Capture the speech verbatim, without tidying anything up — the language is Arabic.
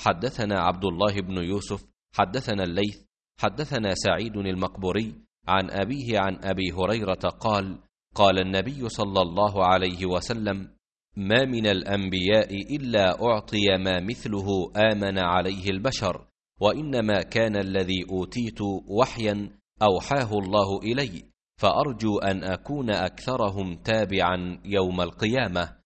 حدثنا عبد الله بن يوسف حدثنا الليث حدثنا سعيد المقبوري عن أبيه عن أبي هريرة قال قال النبي صلى الله عليه وسلم: ما من الأنبياء إلا أعطي ما مثله آمن عليه البشر، وإنما كان الذي أوتيت وحيا أوحاه الله إلي، فأرجو أن أكون أكثرهم تابعا يوم القيامة.